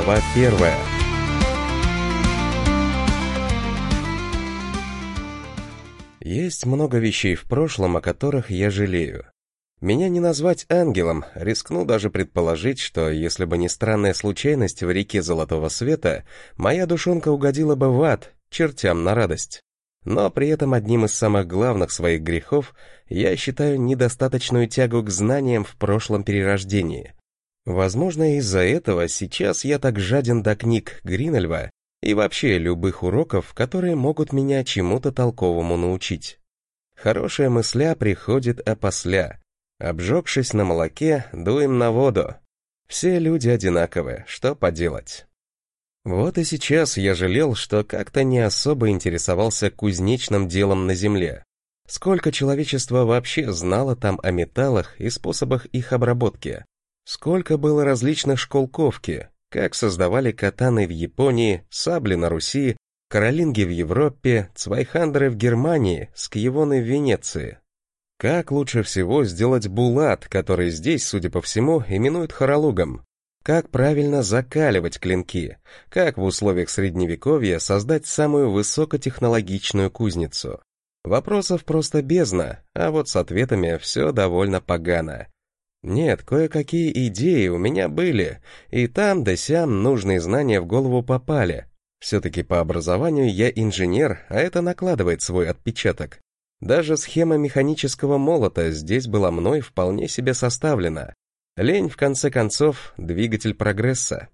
Глава 1. Есть много вещей в прошлом, о которых я жалею. Меня не назвать ангелом, рискну даже предположить, что если бы не странная случайность в реке Золотого Света, моя душонка угодила бы в ад, чертям на радость. Но при этом одним из самых главных своих грехов я считаю недостаточную тягу к знаниям в прошлом перерождении. Возможно, из-за этого сейчас я так жаден до книг Гринельва и вообще любых уроков, которые могут меня чему-то толковому научить. Хорошая мысля приходит опосля. Обжегшись на молоке, дуем на воду. Все люди одинаковы, что поделать. Вот и сейчас я жалел, что как-то не особо интересовался кузнечным делом на Земле. Сколько человечества вообще знало там о металлах и способах их обработки? Сколько было различных школ ковки, как создавали катаны в Японии, сабли на Руси, каролинги в Европе, цвайхандеры в Германии, скьявоны в Венеции. Как лучше всего сделать булат, который здесь, судя по всему, именуют хоролугом? Как правильно закаливать клинки? Как в условиях средневековья создать самую высокотехнологичную кузницу? Вопросов просто бездна, а вот с ответами все довольно погано. Нет, кое-какие идеи у меня были, и там да сям нужные знания в голову попали. Все-таки по образованию я инженер, а это накладывает свой отпечаток. Даже схема механического молота здесь была мной вполне себе составлена. Лень, в конце концов, двигатель прогресса.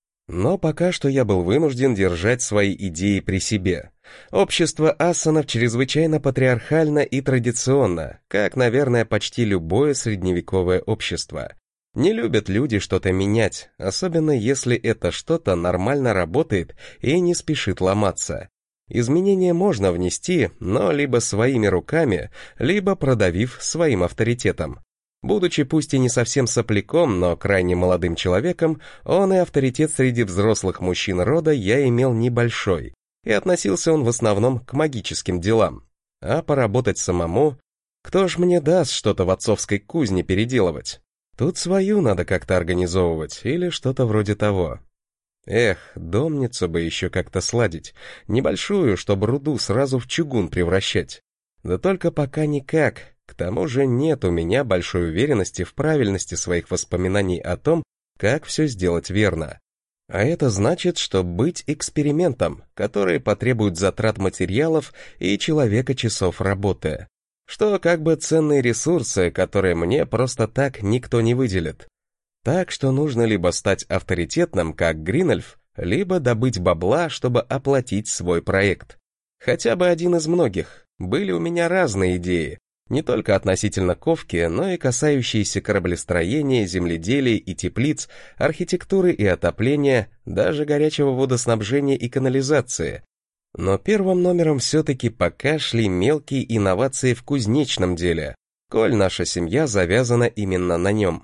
Но пока что я был вынужден держать свои идеи при себе. Общество ассанов чрезвычайно патриархально и традиционно, как, наверное, почти любое средневековое общество. Не любят люди что-то менять, особенно если это что-то нормально работает и не спешит ломаться. Изменения можно внести, но либо своими руками, либо продавив своим авторитетом. Будучи пусть и не совсем сопляком, но крайне молодым человеком, он и авторитет среди взрослых мужчин рода я имел небольшой, и относился он в основном к магическим делам. А поработать самому, кто ж мне даст что-то в отцовской кузне переделывать? Тут свою надо как-то организовывать, или что-то вроде того. Эх, домницу бы еще как-то сладить, небольшую, чтобы руду сразу в чугун превращать. Да только пока никак. К тому же нет у меня большой уверенности в правильности своих воспоминаний о том, как все сделать верно. А это значит, что быть экспериментом, который потребует затрат материалов и человека часов работы. Что как бы ценные ресурсы, которые мне просто так никто не выделит. Так что нужно либо стать авторитетным, как Гринельв, либо добыть бабла, чтобы оплатить свой проект. Хотя бы один из многих. Были у меня разные идеи. Не только относительно ковки, но и касающиеся кораблестроения, земледелия и теплиц, архитектуры и отопления, даже горячего водоснабжения и канализации. Но первым номером все-таки пока шли мелкие инновации в кузнечном деле, коль наша семья завязана именно на нем.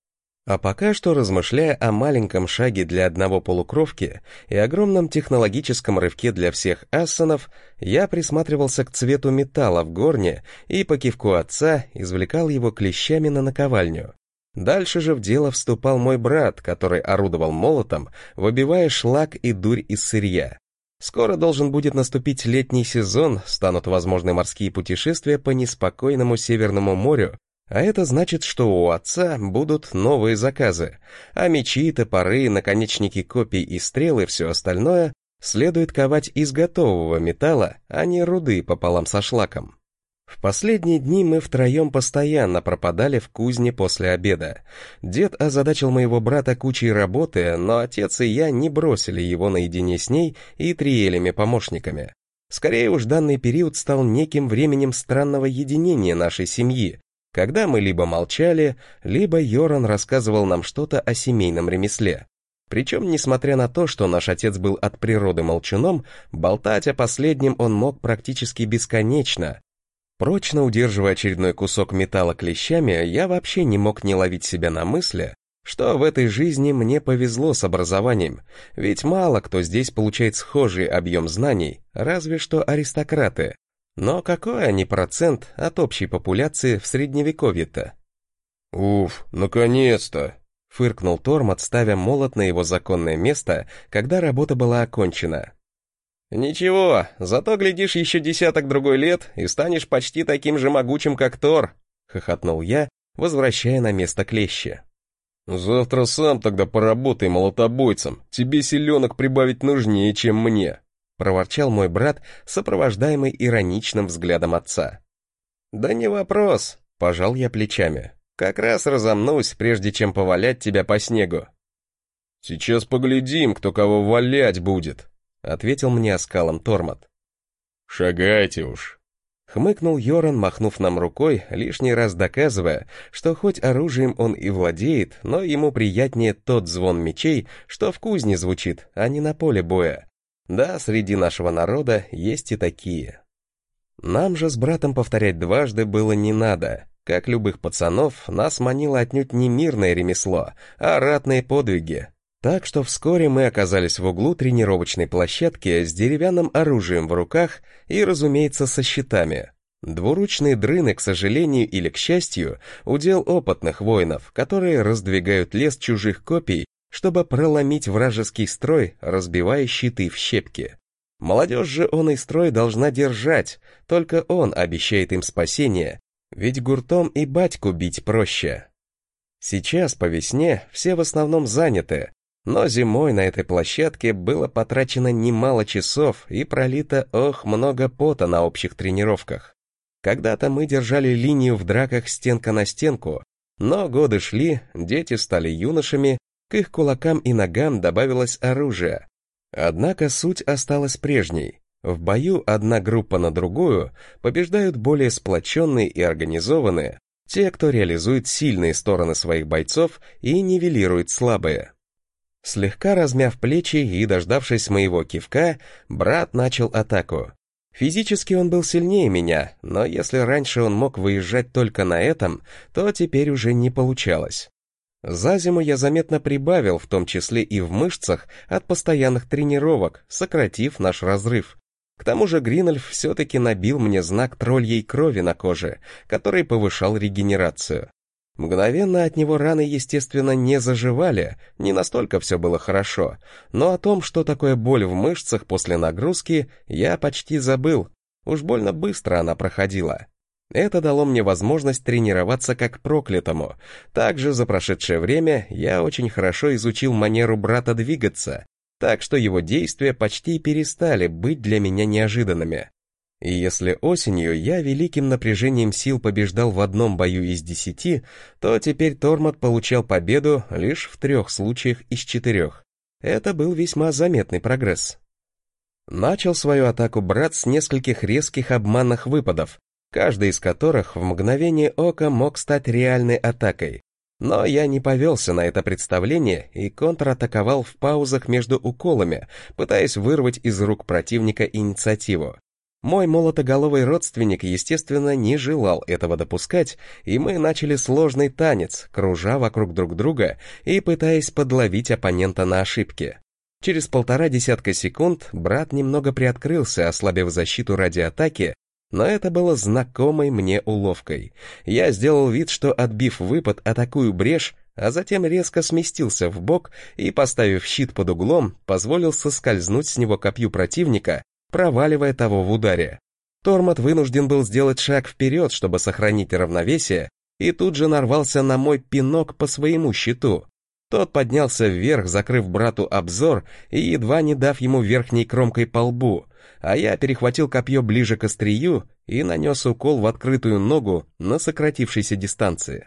А пока что, размышляя о маленьком шаге для одного полукровки и огромном технологическом рывке для всех ассанов, я присматривался к цвету металла в горне и по кивку отца извлекал его клещами на наковальню. Дальше же в дело вступал мой брат, который орудовал молотом, выбивая шлак и дурь из сырья. Скоро должен будет наступить летний сезон, станут возможны морские путешествия по неспокойному Северному морю, а это значит, что у отца будут новые заказы, а мечи, топоры, наконечники копий и стрелы и все остальное следует ковать из готового металла, а не руды пополам со шлаком. В последние дни мы втроем постоянно пропадали в кузне после обеда. Дед озадачил моего брата кучей работы, но отец и я не бросили его наедине с ней и Триэлями-помощниками. Скорее уж данный период стал неким временем странного единения нашей семьи, когда мы либо молчали, либо Йоран рассказывал нам что-то о семейном ремесле. Причем, несмотря на то, что наш отец был от природы молчуном, болтать о последнем он мог практически бесконечно. Прочно удерживая очередной кусок металла клещами, я вообще не мог не ловить себя на мысли, что в этой жизни мне повезло с образованием, ведь мало кто здесь получает схожий объем знаний, разве что аристократы. Но какой они процент от общей популяции в средневековье-то? Уф, наконец-то! Фыркнул Тормот, ставя молот на его законное место, когда работа была окончена. «Ничего, зато глядишь еще десяток другой лет и станешь почти таким же могучим, как Тор», — хохотнул я, возвращая на место клещи. «Завтра сам тогда поработай молотобойцем, тебе силенок прибавить нужнее, чем мне», — проворчал мой брат, сопровождаемый ироничным взглядом отца. «Да не вопрос», — пожал я плечами. «Как раз разомнусь, прежде чем повалять тебя по снегу». «Сейчас поглядим, кто кого валять будет», — ответил мне оскалом Тормот. «Шагайте уж», — хмыкнул Йоран, махнув нам рукой, лишний раз доказывая, что хоть оружием он и владеет, но ему приятнее тот звон мечей, что в кузне звучит, а не на поле боя. Да, среди нашего народа есть и такие. Нам же с братом повторять дважды было не надо. Как любых пацанов, нас манило отнюдь не мирное ремесло, а ратные подвиги. Так что вскоре мы оказались в углу тренировочной площадки с деревянным оружием в руках и, разумеется, со щитами. Двуручные дрыны, к сожалению или к счастью, удел опытных воинов, которые раздвигают лес чужих копий, чтобы проломить вражеский строй, разбивая щиты в щепки. Молодежь же он и строй должна держать, только он обещает им спасение, ведь гуртом и батьку бить проще. Сейчас, по весне, все в основном заняты, но зимой на этой площадке было потрачено немало часов и пролито, много пота на общих тренировках. Когда-то мы держали линию в драках стенка на стенку, но годы шли, дети стали юношами, к их кулакам и ногам добавилось оружие. Однако суть осталась прежней. В бою одна группа на другую побеждают более сплоченные и организованные, те, кто реализует сильные стороны своих бойцов и нивелирует слабые. Слегка размяв плечи и дождавшись моего кивка, брат начал атаку. Физически он был сильнее меня, но если раньше он мог выезжать только на этом, то теперь уже не получалось. За зиму я заметно прибавил, в том числе и в мышцах, от постоянных тренировок, сократив наш разрыв. К тому же Гринольф все-таки набил мне знак тролльей крови на коже, который повышал регенерацию. Мгновенно от него раны, естественно, не заживали, не настолько все было хорошо, но о том, что такое боль в мышцах после нагрузки, я почти забыл, уж больно быстро она проходила. Это дало мне возможность тренироваться как проклятому. Также за прошедшее время я очень хорошо изучил манеру брата двигаться, так что его действия почти перестали быть для меня неожиданными. И если осенью я великим напряжением сил побеждал в одном бою из 10, то теперь Тормот получал победу лишь в 3 случаях из 4. Это был весьма заметный прогресс. Начал свою атаку брат с нескольких резких обманных выпадов, каждый из которых в мгновение ока мог стать реальной атакой. Но я не повелся на это представление и контратаковал в паузах между уколами, пытаясь вырвать из рук противника инициативу. Мой молотоголовый родственник, естественно, не желал этого допускать, и мы начали сложный танец, кружа вокруг друг друга и пытаясь подловить оппонента на ошибки. Через 1,5 десятка секунд брат немного приоткрылся, ослабив защиту ради атаки, но это было знакомой мне уловкой. Я сделал вид, что, отбив выпад, атакую брешь, а затем резко сместился в бок и, поставив щит под углом, позволил соскользнуть с него копью противника, проваливая того в ударе. Тормот вынужден был сделать шаг вперед, чтобы сохранить равновесие, и тут же нарвался на мой пинок по своему щиту. Тот поднялся вверх, закрыв брату обзор и едва не дав ему верхней кромкой по лбу, а я перехватил копье ближе к острию и нанес укол в открытую ногу на сократившейся дистанции.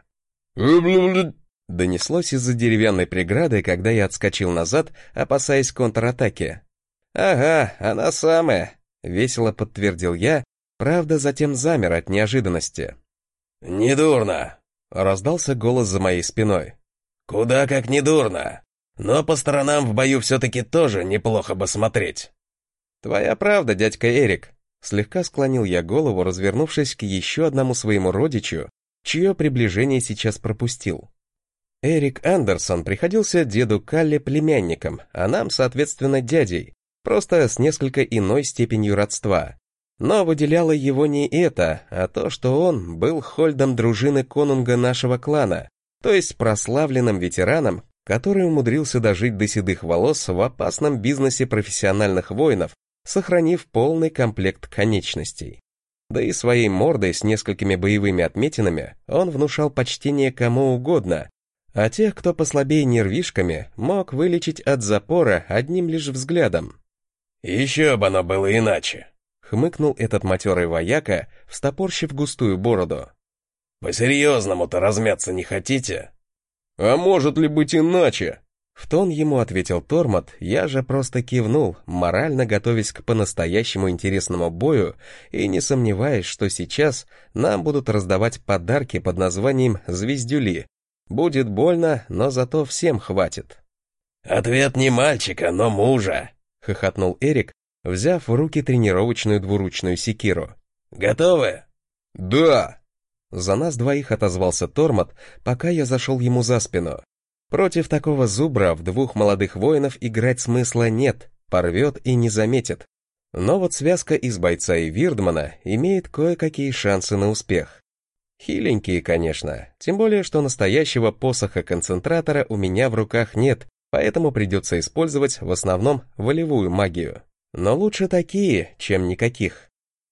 Донеслось из-за деревянной преграды, когда я отскочил назад, опасаясь контратаки. «Ага, она самая», — весело подтвердил я, правда, затем замер от неожиданности. «Недурно», — раздался голос за моей спиной. «Куда как недурно. Но по сторонам в бою все-таки тоже неплохо бы смотреть». «Твоя правда, дядька Эрик», — слегка склонил я голову, развернувшись к еще одному своему родичу, чье приближение сейчас пропустил. Эрик Андерсон приходился деду Калле племянником, а нам, соответственно, дядей, просто с несколько иной степенью родства. Но выделяло его не это, а то, что он был хольдом дружины конунга нашего клана, то есть прославленным ветераном, который умудрился дожить до седых волос в опасном бизнесе профессиональных воинов, сохранив полный комплект конечностей. Да и своей мордой с несколькими боевыми отметинами он внушал почтение кому угодно, а тех, кто послабее нервишками, мог вылечить от запора одним лишь взглядом. «Еще бы оно было иначе», — хмыкнул этот матерый вояка, встопорщив густую бороду. «По-серьезному-то размяться не хотите?» «А может ли быть иначе?» В тон ему ответил Тормот, я же просто кивнул, морально готовясь к по-настоящему интересному бою и не сомневаясь, что сейчас нам будут раздавать подарки под названием «Звездюли». Будет больно, но зато всем хватит. «Ответ не мальчика, но мужа», — хохотнул Эрик, взяв в руки тренировочную двуручную секиру. «Готовы?» «Да!» За нас двоих отозвался Тормот, пока я зашел ему за спину. Против такого зубра в двух молодых воинов играть смысла нет, порвет и не заметит. Но вот связка из бойца и Вирдмана имеет кое-какие шансы на успех. Хиленькие, конечно, тем более, что настоящего посоха-концентратора у меня в руках нет, поэтому придется использовать в основном волевую магию. Но лучше такие, чем никаких.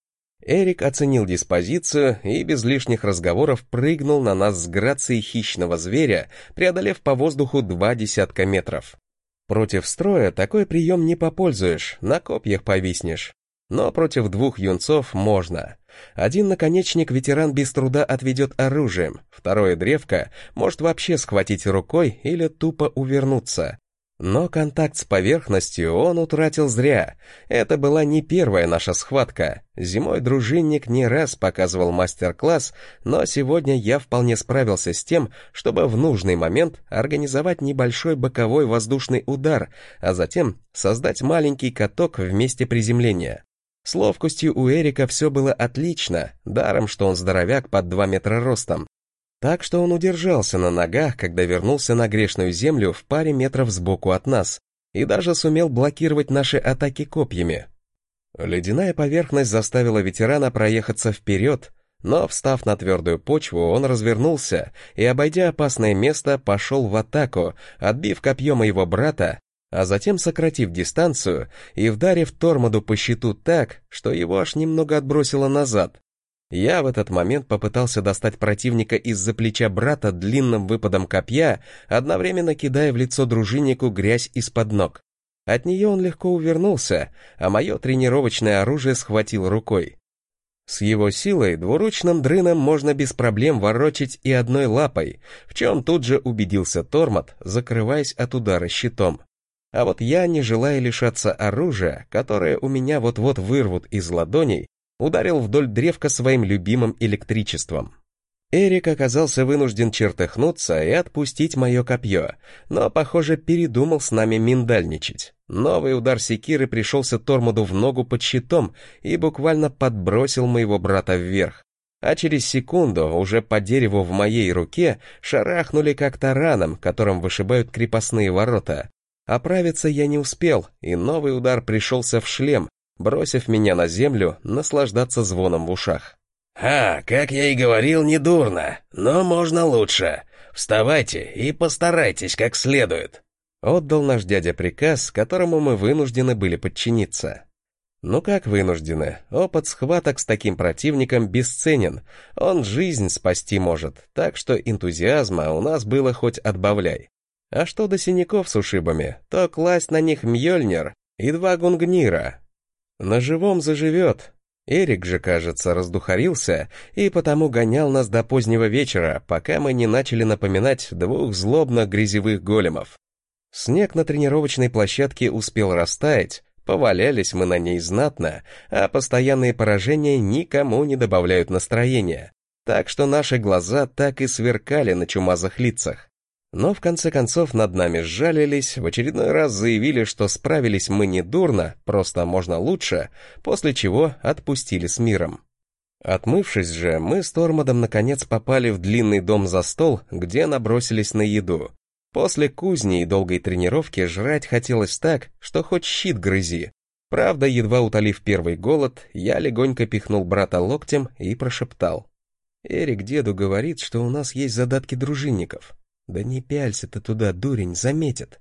Эрик оценил диспозицию и без лишних разговоров прыгнул на нас с грацией хищного зверя, преодолев по воздуху 20 метров. Против строя такой прием не попользуешь, на копьях повиснешь. Но против двух юнцов можно. Один наконечник ветеран без труда отведет оружием, второе древко может вообще схватить рукой или тупо увернуться. Но контакт с поверхностью он утратил зря. Это была не первая наша схватка. Зимой дружинник не раз показывал мастер-класс, но сегодня я вполне справился с тем, чтобы в нужный момент организовать небольшой боковой воздушный удар, а затем создать маленький каток в месте приземления. С ловкостью у Эрика все было отлично, даром, что он здоровяк под 2 метра ростом. Так что он удержался на ногах, когда вернулся на грешную землю в паре метров сбоку от нас, и даже сумел блокировать наши атаки копьями. Ледяная поверхность заставила ветерана проехаться вперед, но, встав на твердую почву, он развернулся и, обойдя опасное место, пошел в атаку, отбив копье моего брата, а затем сократив дистанцию и вдарив Тормоду по щиту так, что его аж немного отбросило назад. Я в этот момент попытался достать противника из-за плеча брата длинным выпадом копья, одновременно кидая в лицо дружиннику грязь из-под ног. От нее он легко увернулся, а мое тренировочное оружие схватил рукой. С его силой двуручным дрыном можно без проблем ворочить и одной лапой, в чем тут же убедился Тормот, закрываясь от удара щитом. А вот я, не желая лишаться оружия, которое у меня вот-вот вырвут из ладоней, ударил вдоль древка своим любимым электричеством. Эрик оказался вынужден чертыхнуться и отпустить мое копье, но, похоже, передумал с нами миндальничать. Новый удар секиры пришелся Тормоду в ногу под щитом и буквально подбросил моего брата вверх. А через секунду уже по дереву в моей руке шарахнули как тараном, которым вышибают крепостные ворота. Оправиться я не успел, и новый удар пришелся в шлем, бросив меня на землю наслаждаться звоном в ушах. Как я и говорил, недурно, но можно лучше. Вставайте и постарайтесь как следует», — отдал наш дядя приказ, которому мы вынуждены были подчиниться. Ну как вынуждены? Опыт схваток с таким противником бесценен, он жизнь спасти может, так что энтузиазма у нас было хоть отбавляй. А что до синяков с ушибами, то класть на них Мьёльнир и 2 гунгнира. На живом заживет. Эрик же, кажется, раздухарился и потому гонял нас до позднего вечера, пока мы не начали напоминать 2 злобных грязевых големов. Снег на тренировочной площадке успел растаять, повалялись мы на ней знатно, а постоянные поражения никому не добавляют настроения, так что наши глаза так и сверкали на чумазых лицах. Но в конце концов над нами сжалились, в очередной раз заявили, что справились мы недурно, просто можно лучше, после чего отпустили с миром. Отмывшись же, мы с Тормодом наконец попали в длинный дом за стол, где набросились на еду. После кузни и долгой тренировки жрать хотелось так, что хоть щит грызи. Правда, едва утолив первый голод, я легонько пихнул брата локтем и прошептал: Эрик деду говорит, что у нас есть задатки дружинников. Да не пялься ты туда, дурень, заметит.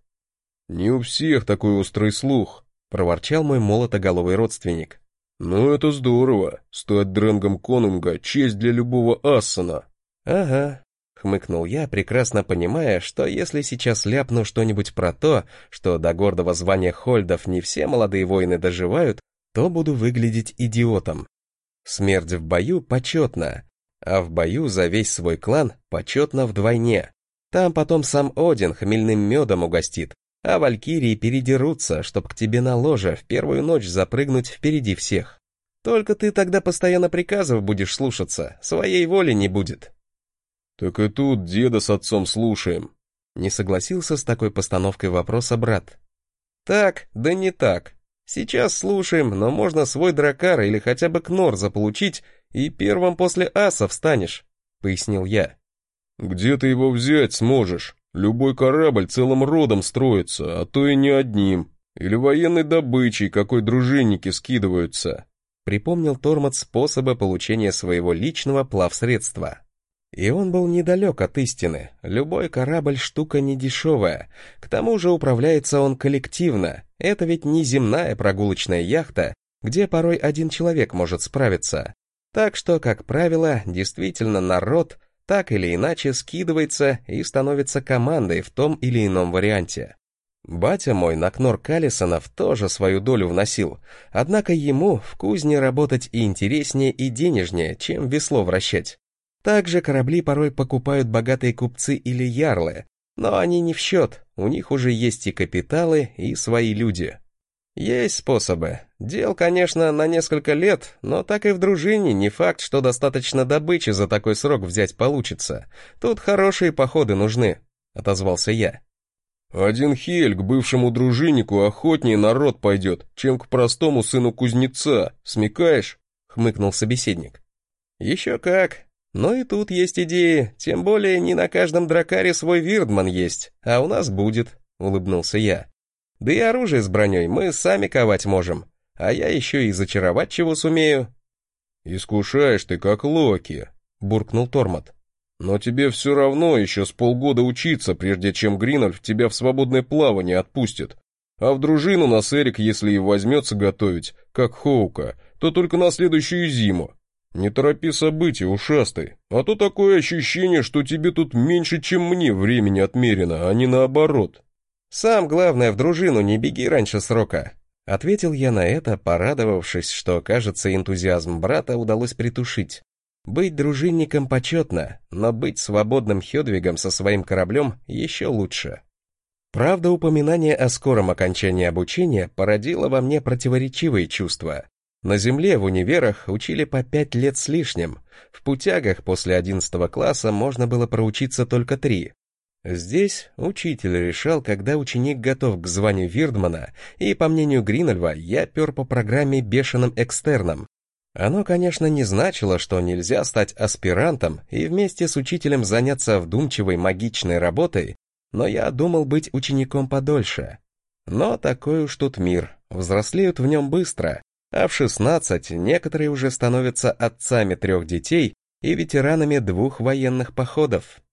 Не у всех такой острый слух, Проворчал мой молотоголовый родственник. но это здорово, стать дрэнгом конунга — честь для любого ассана. Ага, хмыкнул я, прекрасно понимая, что если сейчас ляпну что-нибудь про то, что до гордого звания Хольдов не все молодые воины доживают, то буду выглядеть идиотом. Смерть в бою почетна, а в бою за весь свой клан почетно вдвойне. Там потом сам Один хмельным медом угостит, а валькирии передерутся, чтоб к тебе на ложе в первую ночь запрыгнуть впереди всех. Только ты тогда постоянно приказов будешь слушаться, своей воли не будет. Так и тут деда с отцом слушаем. Не согласился с такой постановкой вопроса брат. Так, да не так. Сейчас слушаем, но можно свой дракар или хотя бы кнор заполучить, и первым после аса встанешь, пояснил я. Где ты его взять сможешь? Любой корабль целым родом строится, а то и не одним. Или военной добычей, какой дружинники скидываются. Припомнил Тормот способы получения своего личного плавсредства. И он был недалек от истины. Любой корабль штука недешевая. К тому же управляется он коллективно. Это ведь не земная прогулочная яхта, где порой один человек может справиться. Так что, как правило, действительно народ так или иначе скидывается и становится командой в том или ином варианте. Батя мой на кнор Калисонов тоже свою долю вносил, однако ему в кузне работать и интереснее, и денежнее, чем весло вращать. Также корабли порой покупают богатые купцы или ярлы, но они не в счет, у них уже есть и капиталы, и свои люди. Есть способы. Дел, конечно, на несколько лет, но так и в дружине не факт, что достаточно добычи за такой срок взять получится. Тут хорошие походы нужны, отозвался я. Один Хель к бывшему дружиннику охотнее народ пойдет, чем к простому сыну кузнеца, смекаешь? Хмыкнул собеседник. Еще как. Но и тут есть идеи, тем более не на каждом дракаре свой вирдман есть, а у нас будет, улыбнулся я. Да и оружие с броней мы сами ковать можем, а я еще и зачаровать чего сумею. Искушаешь ты, как Локи, буркнул Тормот. Но тебе все равно еще с полгода учиться, прежде чем Гринольф тебя в свободное плавание отпустит. А в дружину нас Эрик, если и возьмется готовить, как Хоука, то только на следующую зиму. Не торопи события, ушастый, а то такое ощущение, что тебе тут меньше, чем мне времени отмерено, а не наоборот. Сам, главное, в дружину не беги раньше срока, ответил я на это, порадовавшись, что, кажется, энтузиазм брата удалось притушить. Быть дружинником почетно, но быть свободным Хёдвигом со своим кораблем еще лучше. Правда, упоминание о скором окончании обучения породило во мне противоречивые чувства. На земле в универах учили по 5 лет с лишним, в путягах после 11 класса можно было проучиться только 3. Здесь учитель решал, когда ученик готов к званию вирдмана, и, по мнению Гринольва, я пер по программе бешеным экстерном. Оно, конечно, не значило, что нельзя стать аспирантом и вместе с учителем заняться вдумчивой магичной работой, но я думал быть учеником подольше. Но такой уж тут мир, взрослеют в нем быстро, а в 16 некоторые уже становятся отцами 3 детей и ветеранами 2 военных походов.